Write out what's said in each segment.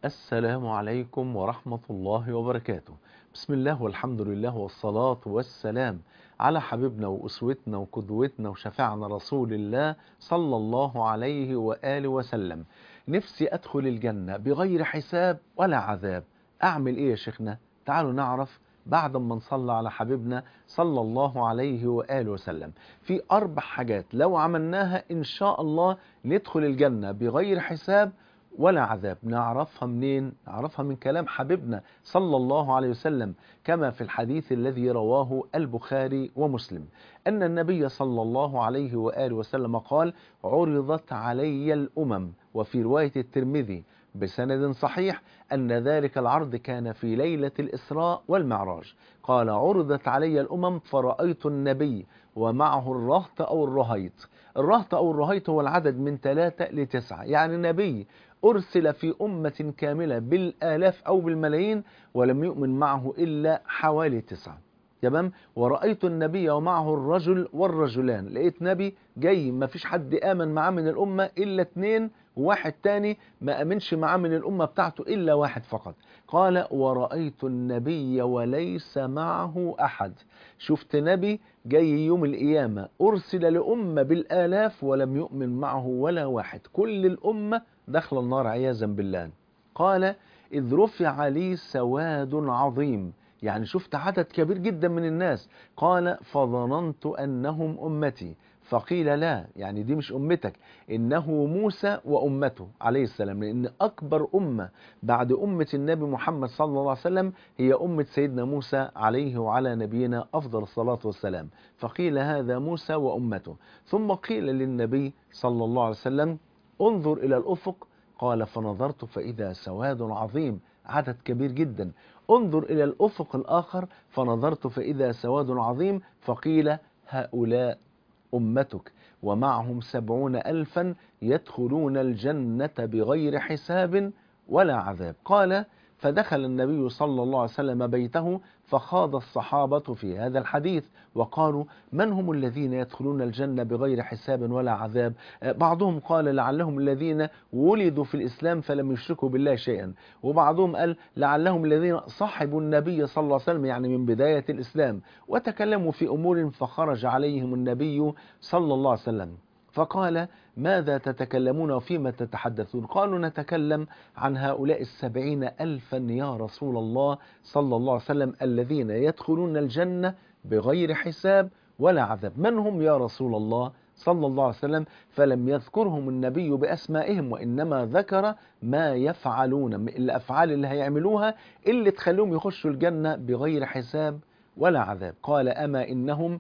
السلام عليكم ورحمة الله وبركاته. بسم الله والحمد لله والصلاة والسلام على حبيبنا وأسوتنا وقدوتنا وشفيعنا رسول الله صلى الله عليه وآله وسلم. نفسي أدخل الجنة بغير حساب ولا عذاب. أعمل إيه يا شيخنا؟ تعالوا نعرف بعد ما نصلى على حبيبنا صلى الله عليه وآله وسلم. في 4 حاجات لو عملناها إن شاء الله ندخل الجنة بغير حساب ولا عذاب. نعرفها منين؟ نعرفها من كلام حبيبنا صلى الله عليه وسلم، كما في الحديث الذي رواه البخاري ومسلم أن النبي صلى الله عليه وآله وسلم قال: عرضت علي الأمم. وفي رواية الترمذي بسند صحيح أن ذلك العرض كان في ليلة الإسراء والمعراج. قال: عرضت علي الأمم فرأيت النبي ومعه الرهط أو الرهيط. الرهط أو الرهيط هو العدد من 3 ل 9، يعني نبي أرسل في أمة كاملة بالآلاف أو بالملايين ولم يؤمن معه إلا حوالي 9. تمام. ورأيت النبي ومعه الرجل والرجلان، لقيت نبي جاي ما فيش حد آمن معاه من الأمة إلا 2، وواحد تاني ما أمنش معاه من الأمة بتاعته إلا واحد فقط. قال: ورأيت النبي وليس معه أحد. شفت نبي جاي يوم القيامة أرسل لأمة بالآلاف ولم يؤمن معه ولا واحد، كل الأمة دخل النار عياذا بالله. قال: إذ رفع لي سواد عظيم، يعني شفت عدد كبير جدا من الناس. قال: فظننت أنهم أمتي. فقيل: لا، يعني دي مش أمتك، إنه موسى وأمته عليه السلام، لأن أكبر أمة بعد أمة النبي محمد صلى الله عليه وسلم هي أمة سيدنا موسى عليه وعلى نبينا أفضل الصلاة والسلام. فقيل: هذا موسى وأمته. ثم قيل للنبي صلى الله عليه وسلم: انظر إلى الأفق. قال: فنظرت فإذا سواد عظيم، عدد كبير جدا. انظر إلى الأفق الآخر فنظرت فإذا سواد عظيم. فقيل: هؤلاء أمتك ومعهم 70,000 يدخلون الجنة بغير حساب ولا عذاب. قال: فدخل النبي صلى الله عليه وسلم بيته فخاض الصحابة في هذا الحديث وقالوا: من هم الذين يدخلون الجنة بغير حساب ولا عذاب؟ بعضهم قال: لعلهم الذين ولدوا في الإسلام فلم يشركوا بالله شيئا. وبعضهم قال: لعلهم الذين صحبوا النبي صلى الله عليه وسلم، يعني من بداية الإسلام، وتكلموا في أمور فخرج عليهم النبي صلى الله عليه وسلم فقال: ماذا تتكلمون وفيما تتحدثون؟ قالوا: نتكلم عن هؤلاء 70,000 يا رسول الله صلى الله عليه وسلم الذين يدخلون الجنة بغير حساب ولا عذاب. من هم يا رسول الله صلى الله عليه وسلم؟ فلم يذكرهم النبي بأسمائهم، وإنما ذكر ما يفعلون، الأفعال اللي هيعملوها اللي تخليهم يخشوا الجنة بغير حساب ولا عذاب. قال: أما إنهم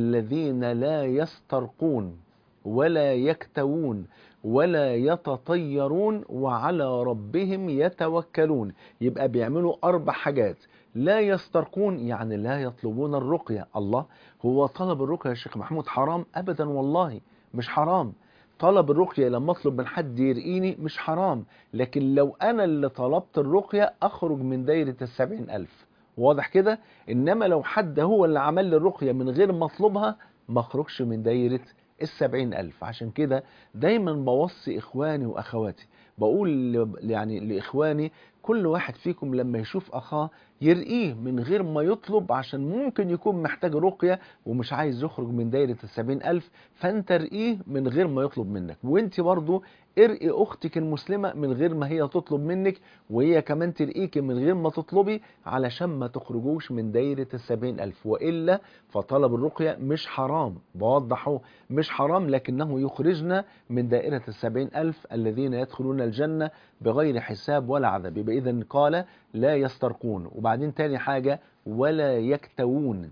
الذين لا يسترقون ولا يكتوون ولا يتطيرون وعلى ربهم يتوكلون. يبقى بيعملوا 4 حاجات. لا يسترقون يعني لا يطلبون الرقية. الله، هو طلب الرقية يا شيخ محمود حرام؟ أبدا والله مش حرام. طلب الرقية لما أطلب من حد يرقيني مش حرام، لكن لو أنا اللي طلبت الرقية أخرج من دايرة 70,000. واضح كده؟ إنما لو حد هو اللي عمل لي الرقية من غير ما أطلبها ما أخرجش من دايرة 70,000. عشان كده دايما بوصي إخواني وأخواتي، بقول يعني لإخواني: كل واحد فيكم لما يشوف أخاه يرقيه من غير ما يطلب، عشان ممكن يكون محتاج رقية ومش عايز يخرج من دايرة 70,000، فأنت رقيه من غير ما يطلب منك. وانت برضو ارقي أختك المسلمة من غير ما هي تطلب منك، وهي كمان ترقيك من غير ما تطلبي، علشان ما تخرجوش من دايرة 70,000. وإلا فطلب الرقية مش حرام، بوضحه مش حرام، لكنه يخرجنا من دائرة 70,000 الذين يدخلون الجنة بغير حساب ولا عذاب. يبقى إذن قال: لا يسترقون. وبعدين تاني حاجة: ولا يكتوون.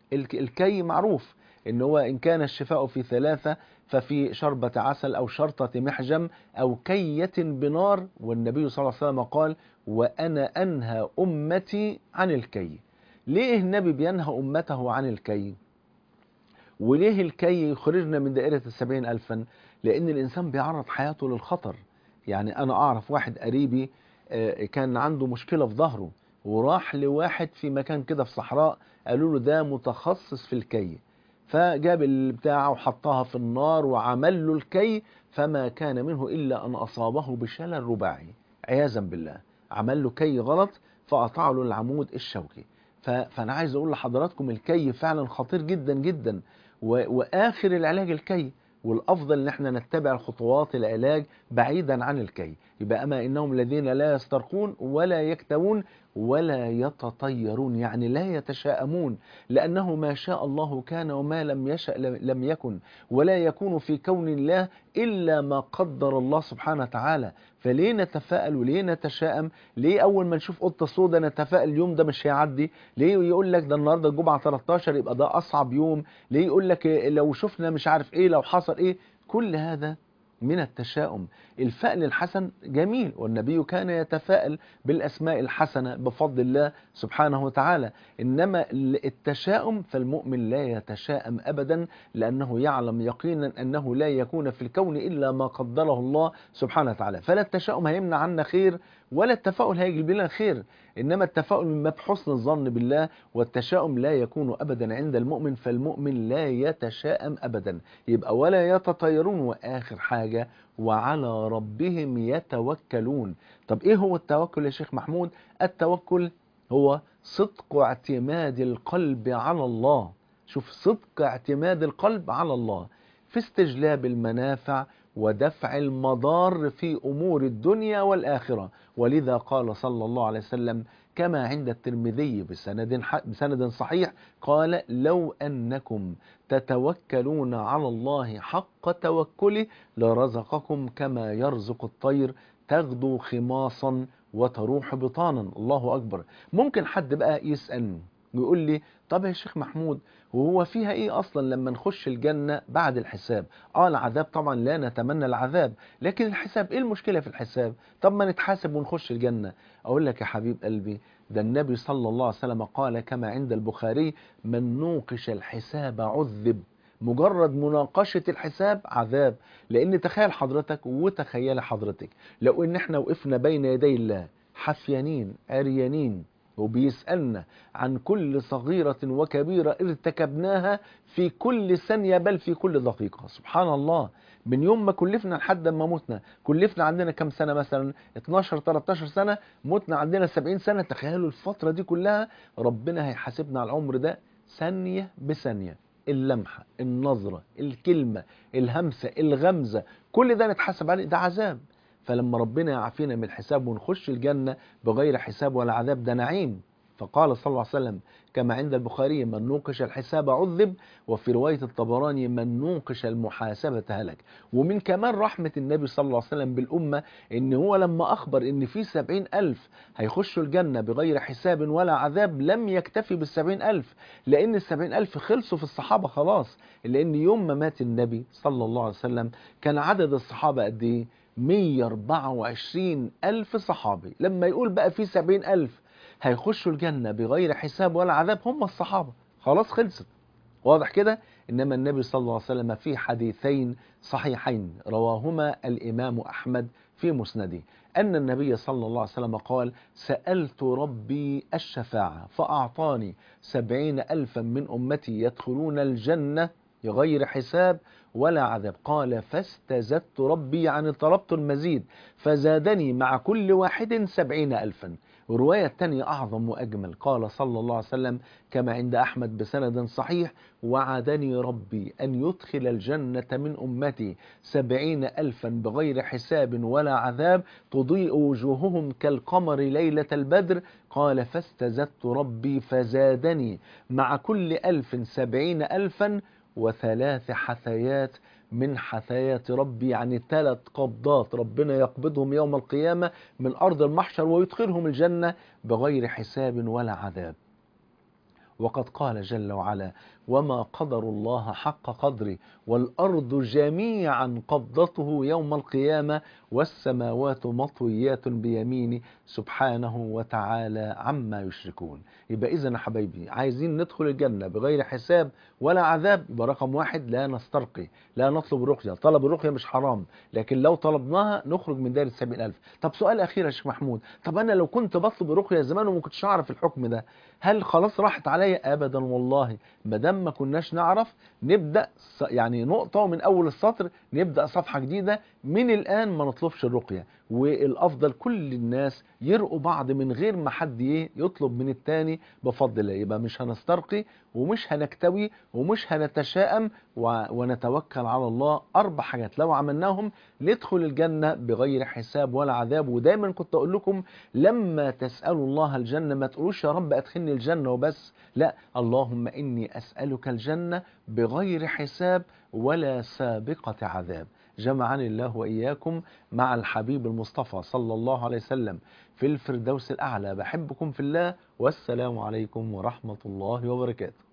الكي معروف إن هو إن كان الشفاء في 3 ففي شربة عسل أو شرطة محجم أو كية بنار. والنبي صلى الله عليه وسلم قال: وأنا أنهى أمتي عن الكي. ليه النبي بينهى أمته عن الكي؟ وليه الكي يخرجنا من دائرة 70,000؟ لأن الإنسان بيعرض حياته للخطر. يعني أنا أعرف واحد قريبي كان عنده مشكلة في ظهره، وراح لواحد في مكان كده في صحراء، قالوا له ده متخصص في الكي، فجاب البتاع وحطها في النار وعمل له الكي، فما كان منه إلا أن أصابه بشلل رباعي عياذا بالله. عمل له كي غلط فقطع له العمود الشوكي. فأنا عايز أقول لحضراتكم الكي فعلا خطير جدا جدا، وآخر العلاج الكي، والأفضل إن احنا نتبع خطوات العلاج بعيدا عن الكي. يبقى أما إنهم الذين لا يسترقون ولا يكتوون ولا يتطيرون، يعني لا يتشاءمون، لأنه ما شاء الله كان وما لم يشأ لم يكن، ولا يكون في كون الله إلا ما قدر الله سبحانه وتعالى. فليه نتفائل وليه نتشائم؟ ليه أول ما نشوف قطة سوداء نتفائل اليوم ده مش هيعدي؟ ليه يقول لك ده النهارده الجمعة 13 يبقى ده أصعب يوم؟ ليه يقول لك لو شفنا مش عارف إيه، لو حصل إيه؟ كل هذا من التشاؤم. الفأل الحسن جميل، والنبي كان يتفائل بالأسماء الحسنة بفضل الله سبحانه وتعالى. إنما التشاؤم فالمؤمن لا يتشاءم أبدا، لأنه يعلم يقينا أنه لا يكون في الكون إلا ما قدره الله سبحانه وتعالى. فلا التشاؤم هيمنع عنا خير، ولا التفاؤل هيجلب لنا خير، إنما التفاؤل من باب حسن الظن بالله، والتشاؤم لا يكون أبدا عند المؤمن، فالمؤمن لا يتشاءم أبدا. يبقى ولا يتطيرون، وآخر حاجة وعلى ربهم يتوكلون. طب إيه هو التوكل يا شيخ محمود؟ التوكل هو صدق اعتماد القلب على الله. شوف، صدق اعتماد القلب على الله في استجلاب المنافع ودفع المضار في أمور الدنيا والآخرة. ولذا قال صلى الله عليه وسلم كما عند الترمذي بسند صحيح، قال لو أنكم تتوكلون على الله حق توكله لرزقكم كما يرزق الطير تغدو خماصا وتروح بطانا. الله أكبر. ممكن حد بقى يسألني ويقول لي طب يا شيخ محمود، وهو فيها ايه اصلا لما نخش الجنة بعد الحساب؟ العذاب طبعا لا نتمنى العذاب، لكن الحساب ايه المشكلة في الحساب؟ طب ما نتحاسب ونخش الجنة. اقول لك يا حبيب قلبي، ده النبي صلى الله عليه وسلم قال كما عند البخاري من نوقش الحساب عذب. مجرد مناقشة الحساب عذاب. لان تخيل حضرتك وتخيل حضرتك لو ان احنا وقفنا بين يدي الله حفيانين عريانين، وبيسألنا عن كل صغيرة وكبيرة ارتكبناها في كل ثانية بل في كل دقيقة. سبحان الله، من يوم ما كلفنا لحد ما متنا، كلفنا عندنا كم سنة؟ مثلا 12 13 سنة، متنا عندنا 70 سنة. تخيلوا الفترة دي كلها ربنا هيحاسبنا على العمر ده ثانية بثانية. اللمحة، النظرة، الكلمة، الهمسة، الغمزة، كل ده نتحاسب عليه، ده عذاب. فلما ربنا يعافينا من الحساب ونخش الجنة بغير حساب ولا عذاب، ده نعيم. فقال صلى الله عليه وسلم كما عند البخاري من نوقش الحساب عذب، وفي رواية الطبراني من نوقش المحاسبة هلك. ومن كمان رحمة النبي صلى الله عليه وسلم بالأمة إن هو لما أخبر إن في 70,000 هيخشوا الجنة بغير حساب ولا عذاب، لم يكتفي بال70,000، لأن ال70,000 خلصوا في الصحابة خلاص. لأن يوم ما مات النبي صلى الله عليه وسلم كان عدد الصحابة قد إيه؟ 124,000 صحابي. لما يقول بقى في 70,000 هيخشوا الجنة بغير حساب ولا عذاب، هم الصحابة، خلاص خلصت. واضح كده؟ إنما النبي صلى الله عليه وسلم في حديثين صحيحين رواهما الإمام أحمد في مسنده أن النبي صلى الله عليه وسلم قال سألت ربي الشفاعة فأعطاني 70,000 من أمتي يدخلون الجنة بغير حساب ولا عذاب. قال فاستزدت ربي، يعني طلبت المزيد، فزادني مع كل واحد 70,000. ورواية تانية أعظم وأجمل، قال صلى الله عليه وسلم كما عند أحمد بسند صحيح وعدني ربي أن يدخل الجنة من أمتي 70,000 بغير حساب ولا عذاب تضيء وجوههم كالقمر ليلة البدر. قال فاستزدت ربي فزادني مع كل 1000 70,000 وثلاث حثيات من حثيات ربي، يعني 3 قبضات ربنا يقبضهم يوم القيامة من أرض المحشر ويدخلهم الجنة بغير حساب ولا عذاب. وقد قال جل وعلا وما قدر الله حق قدره والأرض جميعا قبضته يوم القيامة والسماوات مطويات بيمينه سبحانه وتعالى عما يشركون. يبقى إذن يا حبايبي عايزين ندخل الجنة بغير حساب ولا عذاب، يبقى رقم 1 لا نسترقي، لا نطلب الرقية. طلب الرقية مش حرام، لكن لو طلبناها نخرج من دائرة 70,000. طب سؤال أخير يا شيخ محمود، طب أنا لو كنت بطلب الرقية زمان وما كنتش أعرف الحكم ده، هل خلاص راحت علي عليا أبدا والله. ما دام ما كناش نعرف نبدأ يعني نقطة ومن أول السطر نبدأ صفحة جديدة من الآن، ما نطلبش الرقية. والأفضل كل الناس يرقوا بعض من غير ما حد يطلب من التاني بفضل الله. يبقى مش هنسترقي ومش هنكتوي ومش هنتشائم ونتوكل على الله. 4 حاجات لو عملناهم ندخل الجنة بغير حساب ولا عذاب. ودايما كنت أقول لكم لما تسألوا الله الجنة ما تقولوش يا رب أدخلني الجنة وبس، لا، اللهم إني أسألك الجنة بغير حساب ولا سابقة عذاب. جمعني الله وإياكم مع الحبيب المصطفى صلى الله عليه وسلم في الفردوس الأعلى. بحبكم في الله، والسلام عليكم ورحمة الله وبركاته.